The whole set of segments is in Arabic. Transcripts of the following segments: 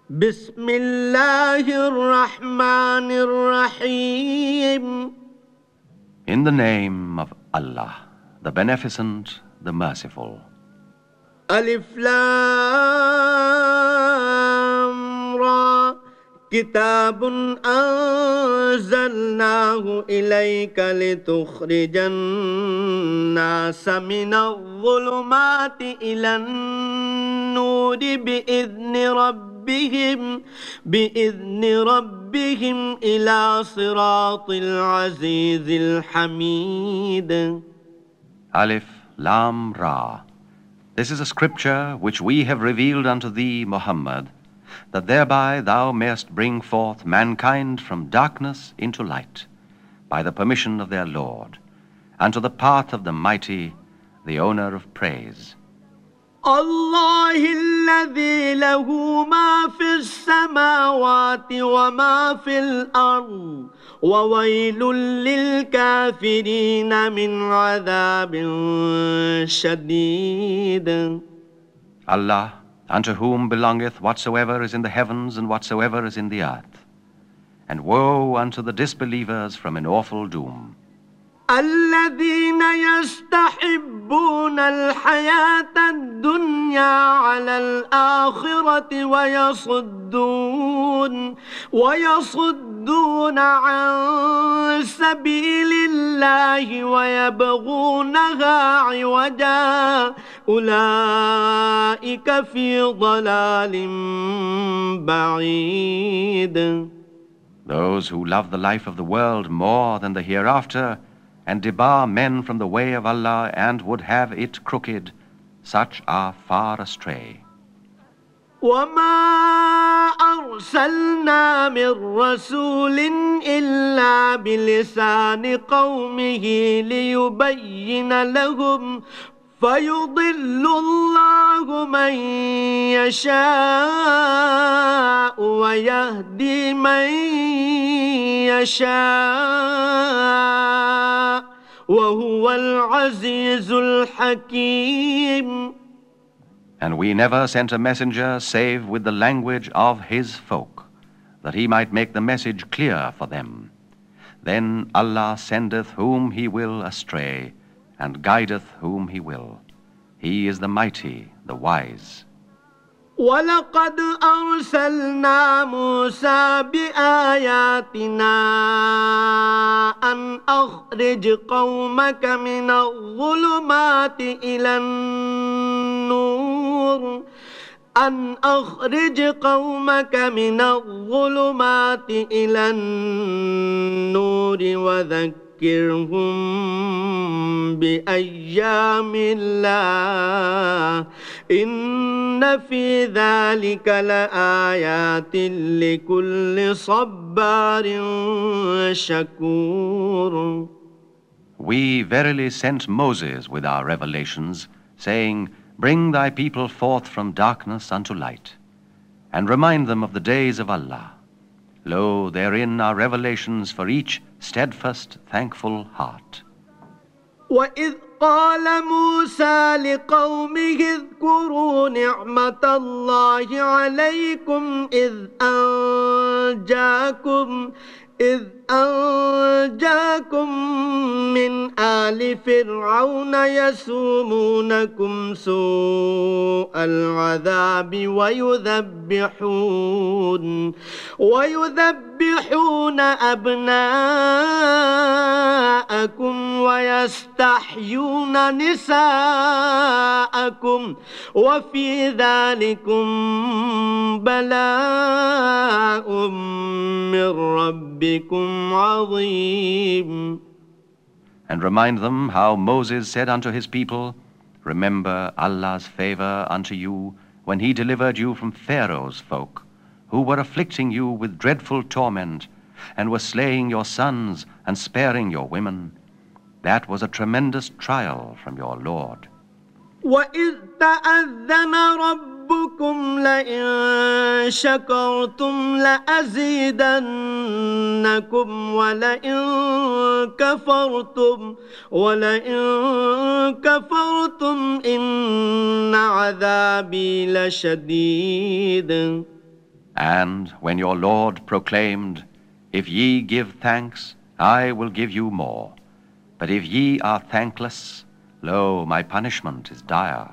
بسم الله الرحمن الرحيم. In the name of Allah, the Beneficent, the Merciful. ألف لام را كتاب أنزلناه إليك لتخرج الناس من الظلمات إلى النور بإذن ربهم إلى صراط العزيز الحميد. Alif Lam Ra. This is a scripture which we have revealed unto thee, Muhammad, that thereby thou mayest bring forth mankind from darkness into light, by the permission of their Lord, unto the path of the mighty, the owner of praise. الله الذي له ما في السماوات وما في الأرض وويل للكافرين من عذاب شديد. Allah, unto whom belongeth whatsoever is in the heavens and whatsoever is in the earth, and woe unto the disbelievers from an awful doom. الذين يستحبون الحياة الدنيا على الآخرة ويصدون عن سبيل الله ويبغونها عوجا أولئك في ضلال بعيد. Those who love the life of the world more than the hereafter, and debar men from the way of Allah and would have it crooked, such are far astray. وما أرسلنا من رسول إلا بلسان قومه ليبين لهم فيضل الله من يشاء ويهدي من يشاء وهو العزيز الحكيم. And we never sent a messenger save with the language of his folk, that he might make the message clear for them. Then Allah sendeth whom he will astray, and guideth whom he will. He is the mighty, the wise. ولقد أرسلنا موسى بآياتنا أن أخرج قومك من الظلمات إلى النور وذكرهم بأيام الله إن في ذلك لآيات لكل صبار شكور. We verily sent Moses with our revelations, saying, Bring thy people forth from darkness unto light, and remind them of the days of Allah. Lo, therein are revelations for each steadfast, thankful heart. وإذ قال موسى لقومه اذكروا نعمة الله عليكم إذ أنجاكم من آل فرعون يسومونكم سوء العذاب ويذبحون أبناءكم ويستحيون نساءكم وفي ذلكم بلاء من ربكم عظيم. And remind them how Moses said unto his people, Remember Allah's favor unto you when he delivered you from Pharaoh's folk, who were afflicting you with dreadful torment, and were slaying your sons and sparing your women. That was a tremendous trial from your Lord. وَإِذْ تَأَذَّنَ رَبُّكُمْ لَئِن شَكَرْتُمْ لَأَزِيدَنَّكُمْ وَلَئِن كَفَرْتُمْ إِنَّ عَذَابِي لَشَدِيدٌ. And when your Lord proclaimed, If ye give thanks, I will give you more. But if ye are thankless, lo, my punishment is dire.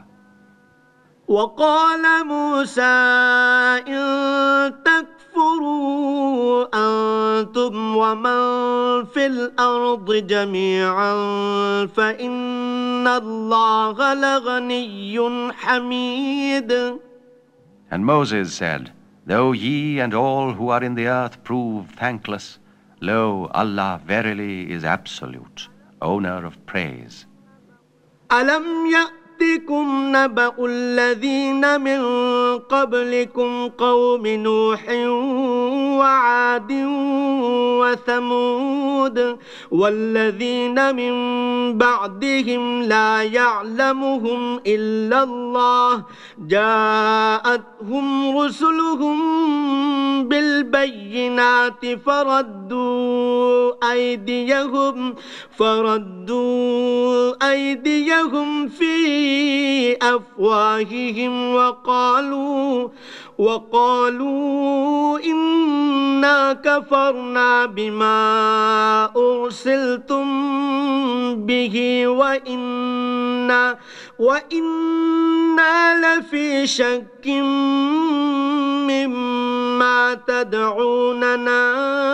وقال موسى إن تكفروا أنتم ومن في الأرض جميعا فإن الله لغني حميد. And Moses said, Though ye and all who are in the earth prove thankless, lo, Allah verily is absolute, owner of praise. ألم يأتكم نبأ الذين من قبلكم قوم نوح وعاد وثمود والذين من بعدهم لا يعلمهم إلا الله جاءتهم رسلهم بالبينات فردوا أيديهم في أفواههم وقالوا إنا كفرنا بما أرسلتم به وإنا لفي شك مما تدعوننا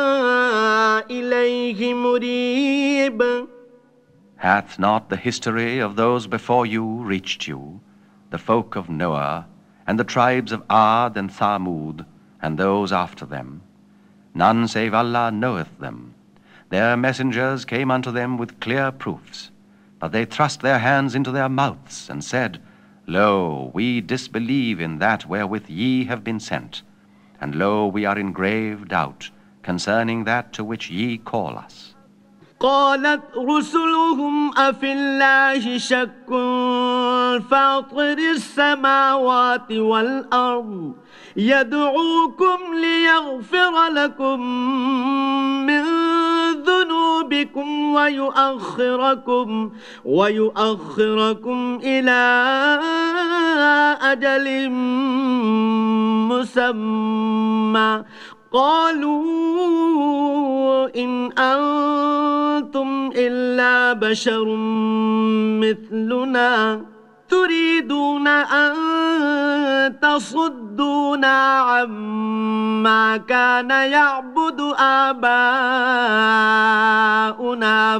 إليه مريب. Hath not the history of those before you reached you, the folk of Noah, and the tribes of Ad and Thamud, and those after them? None save Allah knoweth them. Their messengers came unto them with clear proofs, but they thrust their hands into their mouths, and said, Lo, we disbelieve in that wherewith ye have been sent, and lo, we are in grave doubt concerning that to which ye call us. قالت رسلهم أفي الله شك فاطر السماوات والأرض يدعوكم ليغفر لكم من ذنوبكم ويؤخركم إلى أجل مسمى قالوا إن أنتم إلا بشر مثلنا تريدون أن تصدونا عما كان يعبد آباؤنا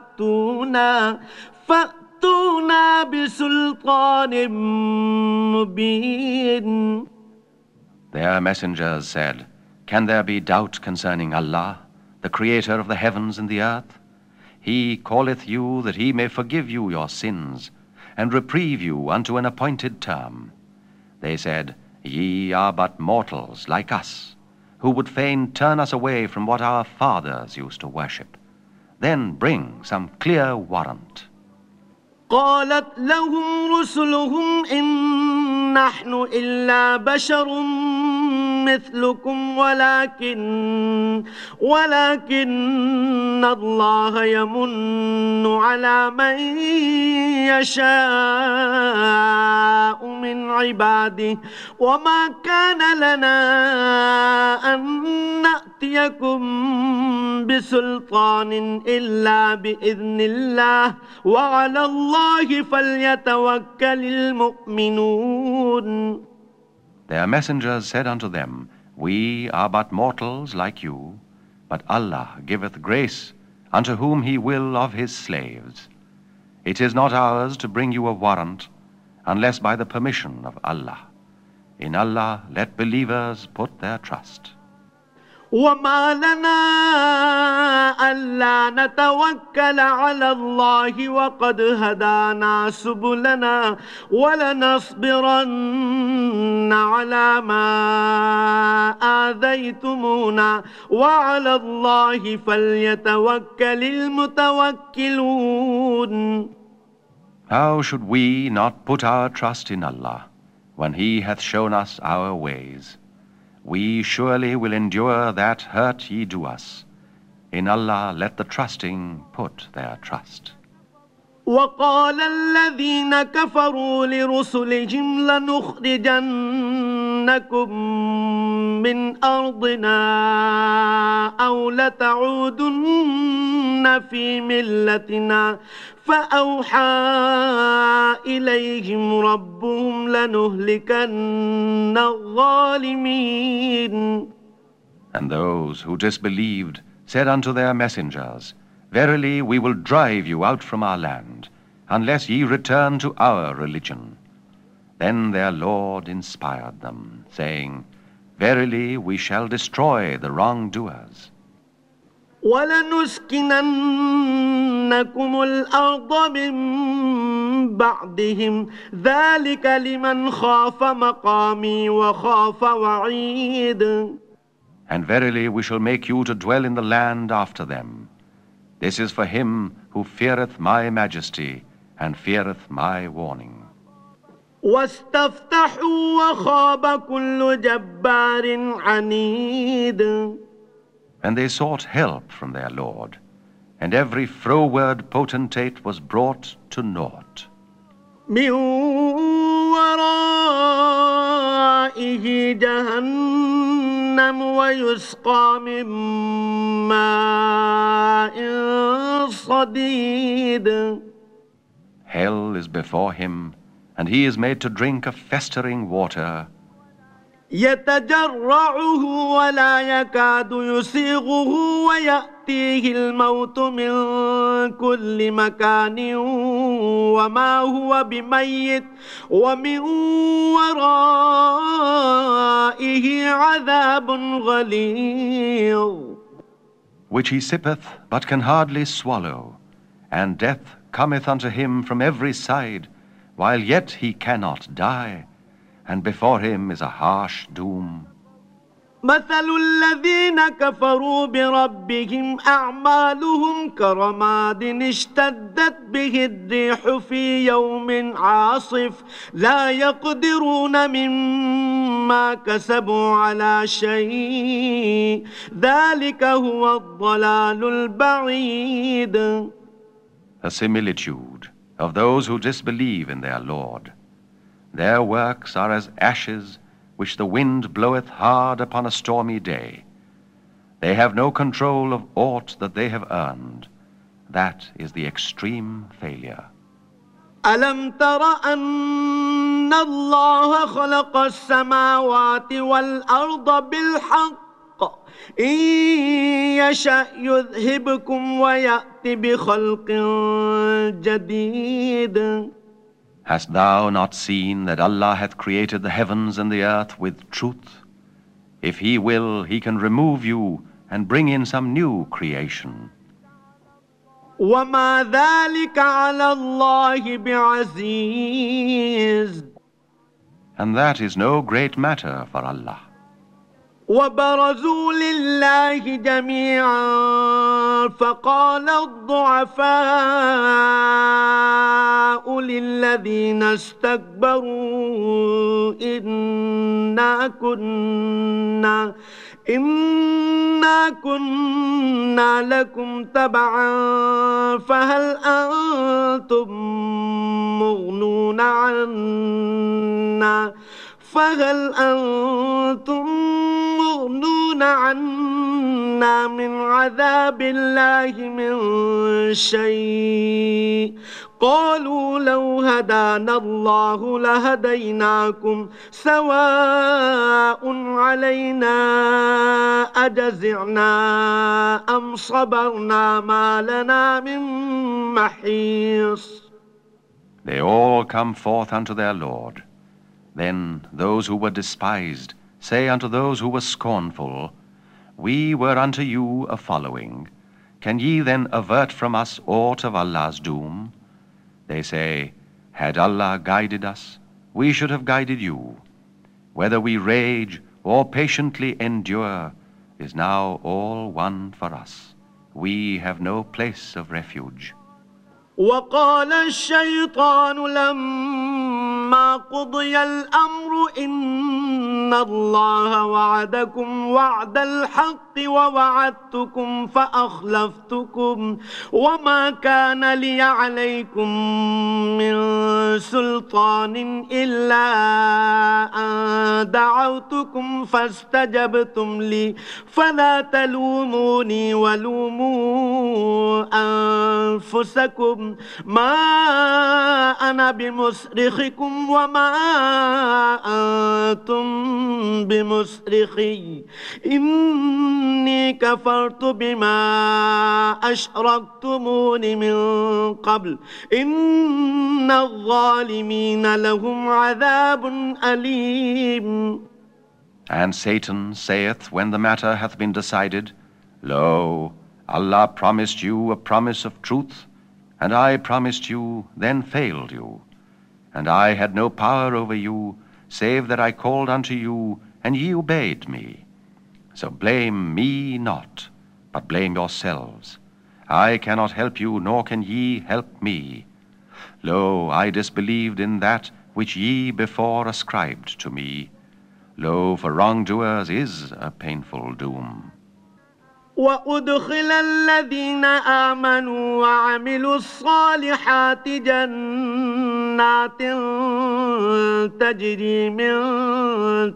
فأتونا بسلطان مبين. Their messengers said, Can there be doubt concerning Allah, the Creator of the heavens and the earth? He calleth you that he may forgive you your sins, and reprieve you unto an appointed term. They said, Ye are but mortals like us, who would fain turn us away from what our fathers used to worship. Then bring some clear warrant. قالت لهم رسلهم إن نحن إلا بشر مثلكم ولكن الله يمن على من يشاء من عباده وما كان لنا أن نأتيكم بسلطان إلا بإذن الله وعلى الله فليتوكل المؤمنون. Their messengers said unto them, We are but mortals like you, but Allah giveth grace unto whom he will of his slaves. It is not ours to bring you a warrant, unless by the permission of Allah. In Allah let believers put their trust. وما لنا ألا نتوكل على الله وقد هدانا سبلنا ولنصبرن على ما آذيتمونا وعلى الله فليتوكل المتوكلون. How should we not put our trust in Allah when He hath shown us our ways? We surely will endure that hurt ye do us. In Allah let the trusting put their trust. وقال الذين كفروا لرسلهم لنخرجنكم من أرضنا أو لتعودن في ملتنا فأوحى إليهم ربهم لنهلكن الظالمين. And those who disbelieved said unto their messengers, Verily we will drive you out from our land, unless ye return to our religion. Then their Lord inspired them, saying, Verily we shall destroy the wrongdoers. وَلَنُسْكِنَنَّكُمُ الْأَرْضَ مِنْ بَعْدِهِمْ ذَلِكَ لِمَنْ خَافَ مَقَامِي وَخَافَ وَعِيدٍ. And verily we shall make you to dwell in the land after them. This is for him who feareth my majesty and feareth my warning. وَاسْتَفْتَحُوا وَخَابَ كُلُّ جَبَّارٍ عَنِيدٍ. And they sought help from their Lord, and every froward potentate was brought to naught. مِنْ وَرَائِهِ جَهَنَّمُ وَيُسْقَى مِنْ مَاءٍ صَدِيدٍ. Hell is before him, and he is made to drink of festering water. يتجرعه ولا يكاد يسيغه ويأتيه الموت من كل مكان وما هو بميت ومن ورائه عذاب غليظ. Which he sippeth, but can hardly swallow, and death cometh unto him from every side, while yet he cannot die, and before him is a harsh doom. مثل الذين كفروا بربهم أعمالهم كرماد اشتدت به الريح في يوم عاصف لا يقدرون مما كسبوا على شيء ذلك هو الضلال البعيد. A similitude of those who disbelieve in their Lord. Their works are as ashes which the wind bloweth hard upon a stormy day. They have no control of aught that they have earned. That is the extreme failure. ألم تر أن الله خلق السماوات والأرض بالحق إن يشأ يذهبكم ويأت بخلق جديد. Hast thou not seen that Allah hath created the heavens and the earth with truth? If He will, He can remove you and bring in some new creation. وما ذلك على الله بعزيز. And that is no great matter for Allah. وبرزوا لله جميعا فقال الضعفاء للذين استكبروا إنا كنا لكم تبعا فهل أنتم مغنون عنا من عذاب الله من شيء قالوا لو هدانا الله لهديناكم سواء علينا أجزعنا أم صبرنا ما لنا من محيص. They all come forth unto their Lord. Then those who were despised say unto those who were scornful, We were unto you a following. Can ye then avert from us aught of Allah's doom? They say, Had Allah guided us, we should have guided you. Whether we rage or patiently endure is now all one for us. We have no place of refuge. وقال الشيطان لما قضي الأمر إن الله وعدكم وعد الحق ووعدتكم فأخلفتكم وما كان لي عليكم من سلطان إلا أن دعوتكم فاستجبتم لي فلا تلوموني ولوموا أنفسكم ما أنا بمصرخكم وما أنتم بمصرخي إني كفرت بما أشركتمون من قبل إن الظالمين لهم عذاب أليم. And Satan saith, when the matter hath been decided, Lo, Allah promised you a promise of truth, and I promised you, then failed you. And I had no power over you, save that I called unto you, and ye obeyed me. So blame me not, but blame yourselves. I cannot help you, nor can ye help me. Lo, I disbelieved in that which ye before ascribed to me. Lo, for wrongdoers is a painful doom. وأدخل الذين آمنوا وعملوا الصالحات جنات تجري من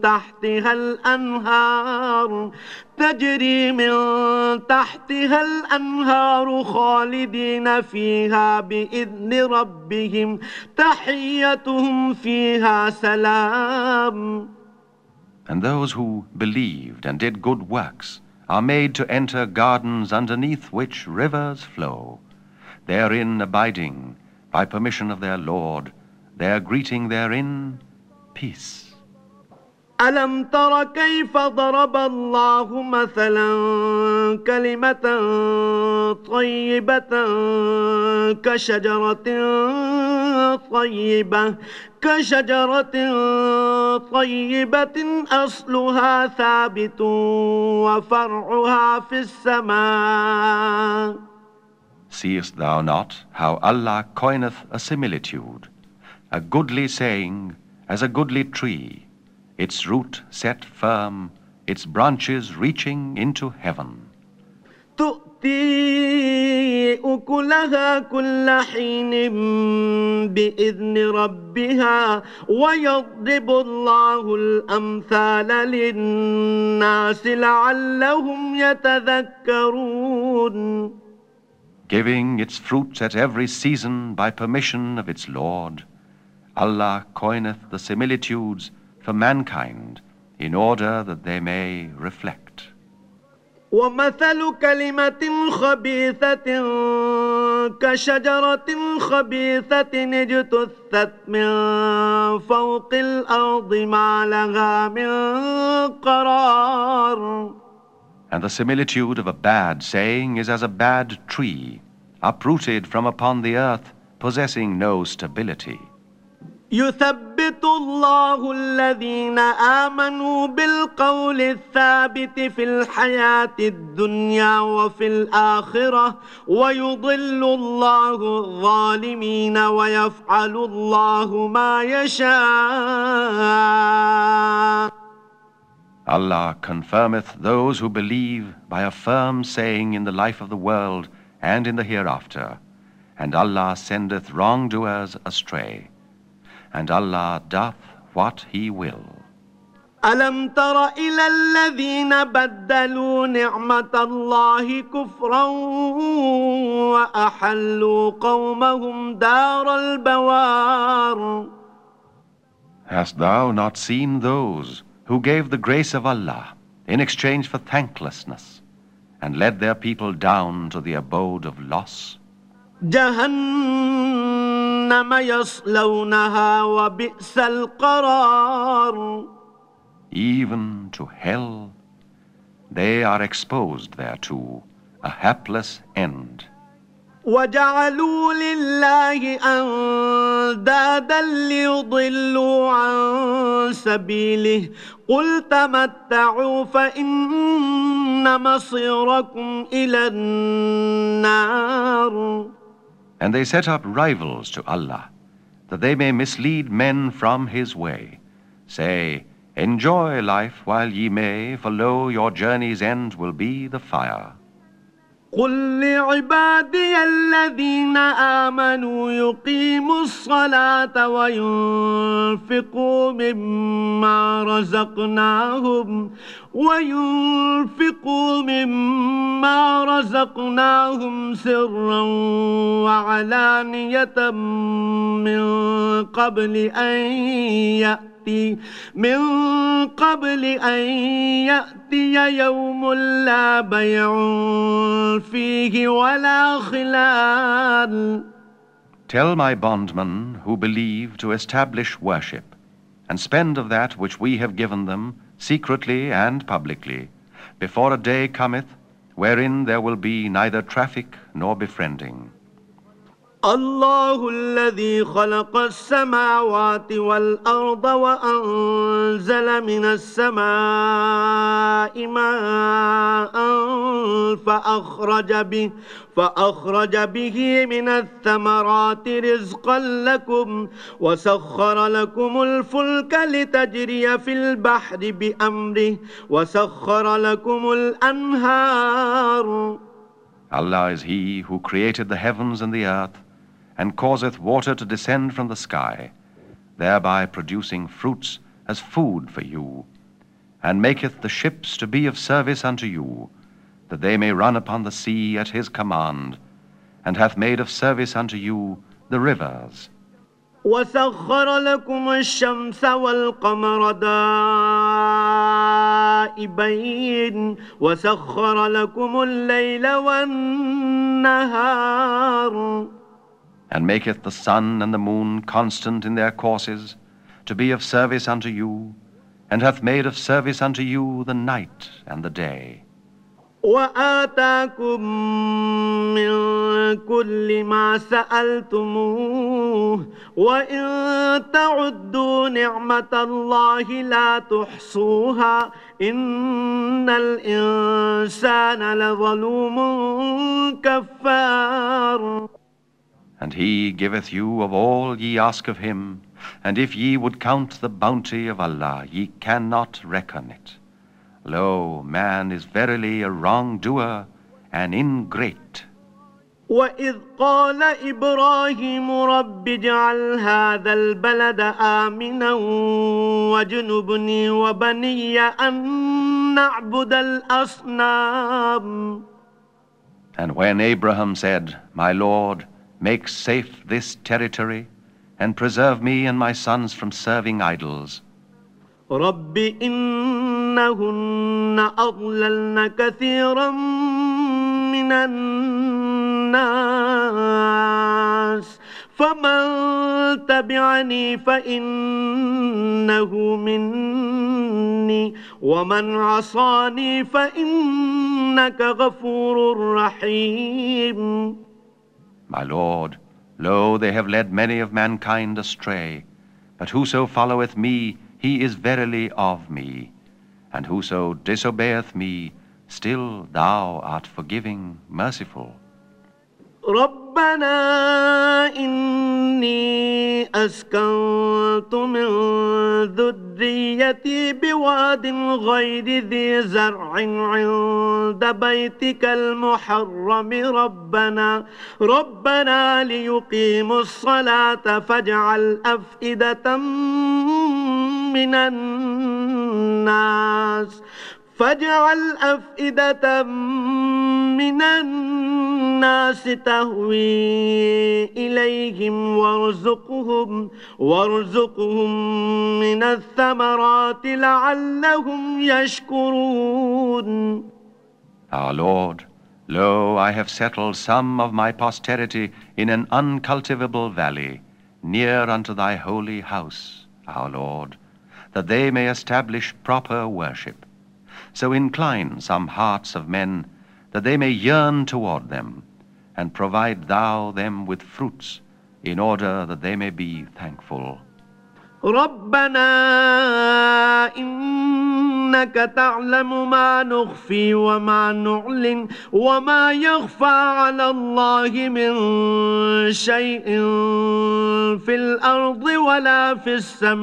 تحتها الأنهار خالدين فيها بإذن ربهم تحيتهم فيها سلام. And those who believed and did good works are made to enter gardens underneath which rivers flow, therein abiding by permission of their Lord, their greeting therein, peace. ألم تر كيف ضرب الله مثلا كلمة طيبة كشجرة طيبة أصلها ثابت وفرعها في السماء. Seest thou not how Allah coineth a similitude, a goodly saying as a goodly tree, its root set firm, its branches reaching into heaven. تؤتي أكلها كل حين بإذن ربها ويضرب الله الأمثال للناس لعلهم يتذكرون. Giving its fruits at every season by permission of its Lord, Allah coineth the similitudes for mankind in order that they may reflect. ومثل كلمة خبيثة كشجرة خبيثة اجتثت من فوق الأرض ما لها من قرار. And the similitude of a bad saying is as a bad tree, uprooted from upon the earth, possessing no stability. يثبت الله الذين آمنوا بالقول الثابت في الحياة الدنيا وفي الآخرة ويضل الله الظالمين ويفعل الله ما يشاء. Allah confirmeth those who believe by a firm saying in the life of the world and in the hereafter, and Allah sendeth wrongdoers astray. And Allah doth what He will. ألم تر إلى الذين بدلوا نعمة الله كفرا وأحلوا قومهم دار البوار. Hast thou not seen those who gave the grace of Allah in exchange for thanklessness and led their people down to the abode of loss? جهنم يصلونها وبئس القرار. Even to hell, they are exposed thereto, a hapless end. وجعلوا لله أندادا ليضلوا عن سبيله قل تمتعوا فإن مصيركم إلى النار. And they set up rivals to Allah, that they may mislead men from his way. Say, enjoy life while ye may, for lo, your journey's end will be the fire. قل لعبادي الذين آمنوا يقيموا الصلاة وينفقوا مما رزقناهم سرا وعلانية من قبل أن يأتي يوم لا بيع فيه ولا خلال. Tell my bondmen who believe to establish worship, and spend of that which we have given them, secretly and publicly, before a day cometh, wherein there will be neither traffic nor befriending. الله الذي خلق السماوات والأرض وأنزل من السماء ماء فأخرج به من الثمرات رزقا لكم وسخر لكم الفلك لتجري في البحر بأمره وسخر لكم الأنهار. Allah is He who created the heavens and the earth, and causeth water to descend from the sky, thereby producing fruits as food for you, and maketh the ships to be of service unto you, that they may run upon the sea at his command, and hath made of service unto you the rivers. وسخر لكم الشمس والقمر دائبين وسخر لكم الليل والنهار. And maketh the sun and the moon constant in their courses, to be of service unto you, and hath made of service unto you the night and the day. وآتاكم من كل ما سألتموه وإن تعدوا نعمة الله لا تحصوها إن الإنسان لظلوم كفار. And he giveth you of all ye ask of him, and if ye would count the bounty of Allah, ye cannot reckon it. Lo, man is verily a wrongdoer, an ingrate. وإذ قال إبراهيم رب اجعل هذا البلد آمنا واجنبني وبني أن نعبد الأصنام. And when Abraham said, My Lord, make safe this territory, and preserve me and my sons from serving idols. رب إنهن أضللن كثيرا من الناس فمن تبعني فإنه مني ومن عصاني فإنك غفور رحيم. My Lord, lo, they have led many of mankind astray, but whoso followeth me, he is verily of me, and whoso disobeyeth me, still thou art forgiving, merciful. ربنا إني أسكنت من ذريتي بواد غير ذي زرع عند بيتك المحرم ربنا ليقيموا الصلاة فاجعل أفئدة من الناس تهوي إليهم وارزقهم من الثمرات لعلهم يشكرون. Our Lord, lo, I have settled some of my posterity in an uncultivable valley, near unto thy holy house, our Lord, that they may establish proper worship. So incline some hearts of men, that they may yearn toward them, and provide thou them with fruits, in order that they may be thankful. ربنا إنك تعلم ما نخفي وما نعلن وما يخفى على الله من شيء في الأرض ولا في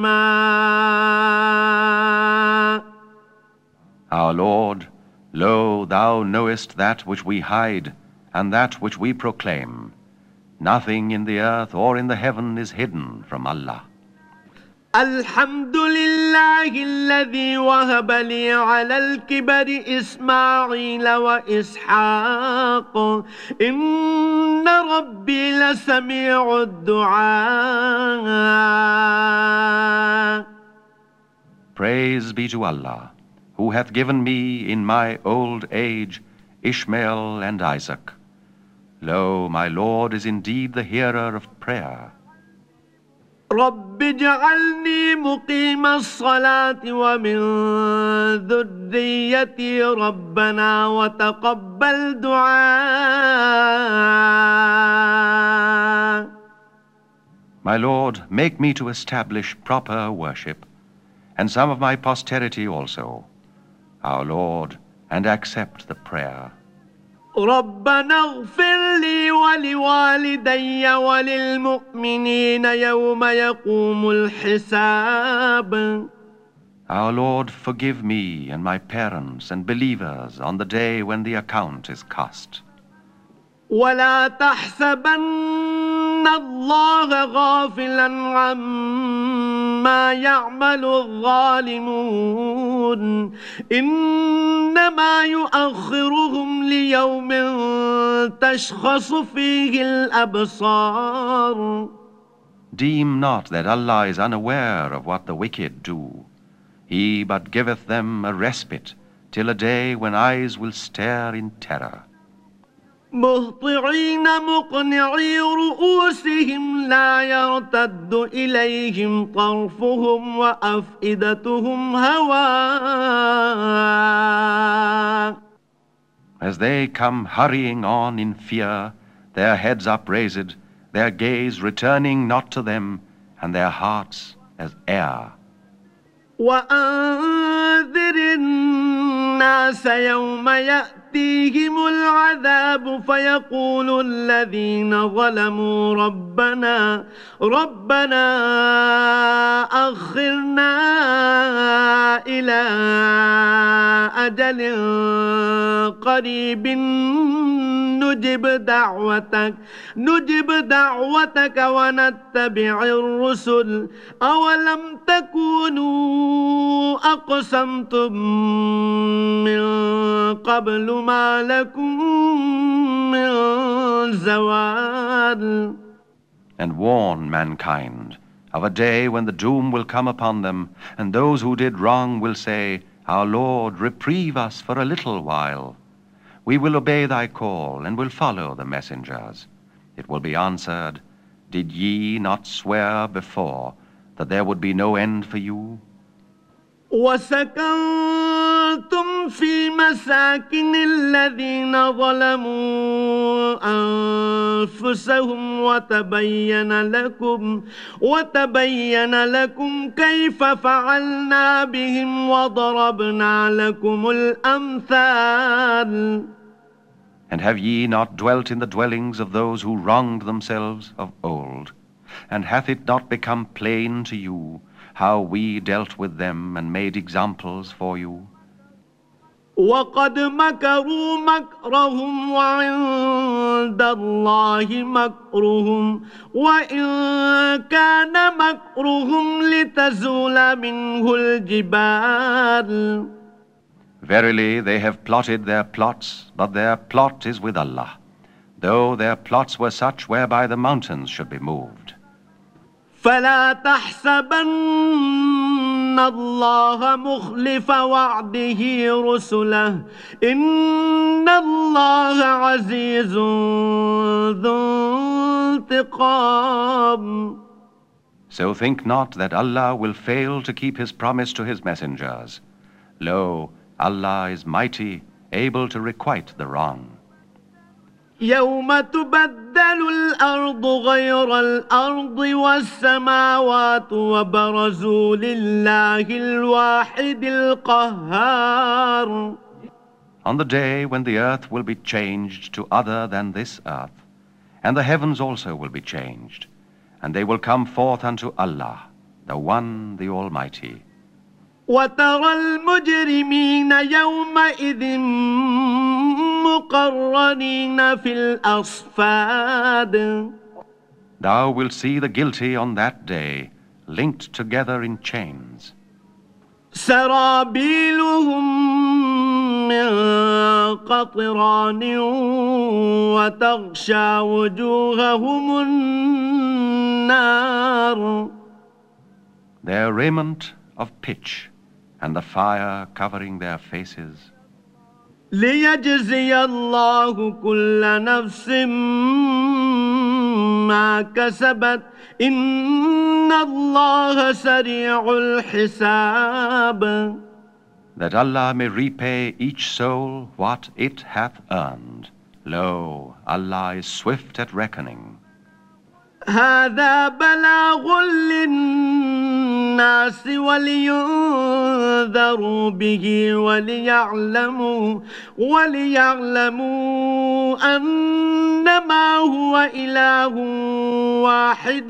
السماء. Our Lord, lo, thou knowest that which we hide, and that which we proclaim. Nothing in the earth or in the heaven is hidden from Allah. الحمد لله الذي وهب لي على الكبر إسماعيل وإسحاق إن ربي لسميع الدعاء. Praise be to Allah, who hath given me in my old age Ishmael and Isaac. Lo, my Lord is indeed the hearer of prayer. رب اجعلني مقيم الصلاة ومن ذريتي ربنا وتقبل دعاء. My Lord, make me to establish proper worship, and some of my posterity also, our Lord, and accept the prayer. ربنا اغفر لي ولوالدي وللمؤمنين يوم يقوم الحساب. Our Lord, forgive me and my parents and believers on the day when the account is cast. ولا تحسبن الله غافلا عما يعمل الظالمون إنما يؤخرهم ليوم تشخص فيه الأبصار. Deem not that Allah is unaware of what the wicked do. He but giveth them a respite till a day when eyes will stare in terror. مهطعين مقنعي رؤوسهم لا يرتد إليهم طرفهم وأفئدتهم هواء. As they come hurrying on in fear, their heads upraised, their gaze returning not to them, and their hearts as air. وأنذر الناس يوم يأتيهم العذاب فيقول الذين ظلموا ربنا أخرنا إلى أجل قريب نجب دعوتك ونتبع الرسل أولم تكونوا أقسمتم من قبل ما لكم من زوال. And warn mankind of a day when the doom will come upon them, and those who did wrong will say, Our Lord, reprieve us for a little while. We will obey thy call and will follow the messengers. It will be answered, Did ye not swear before that there would be no end for you? وسكنتم في مساكن الذين ظلموا أنفسهم وتبين لكم كيف فعلنا بهم وضربنا لكم الأمثال. And have ye not dwelt in the dwellings of those who wronged themselves of old? And hath it not become plain to you how we dealt with them and made examples for you? وقد مكروا مكرهم وعند الله مكرهم وإن كان مكرهم لتزول منه الجبال. Verily, they have plotted their plots, but their plot is with Allah, though their plots were such whereby the mountains should be moved. فلا تحسبن الله مخلف وعده رسله إن الله عزيز ذو انتقام. So think not that Allah will fail to keep his promise to his messengers. Lo, Allah is mighty, able to requite the wrong. يوم تبدل الأرض غير الأرض والسماوات وبرزوا لله الواحد القهار. On the day when the earth will be changed to other than this earth, and the heavens also will be changed, and they will come forth unto Allah, the One, the Almighty. وترى المجرمين يومئذ مقرنين في الأصفاد. Thou wilt see the guilty on that day linked together in chains. سرابيلهم من قطران وتغشى وجوههم النار. Their raiment of pitch, and the fire covering their faces. ليجزي الله كل نفس ما كسبت إن الله سريع الحساب. That Allah may repay each soul what it hath earned. Lo, Allah is swift at reckoning. هذا بلاغ للناس ولينذروا به وليعلموا أنما هو إله واحد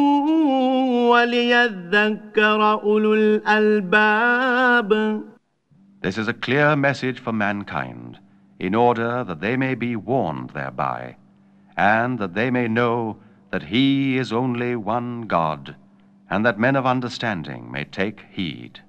وليذكر أولو الألباب. This is a clear message for mankind, in order that they may be warned thereby, and that they may know that He is only one God, and that men of understanding may take heed.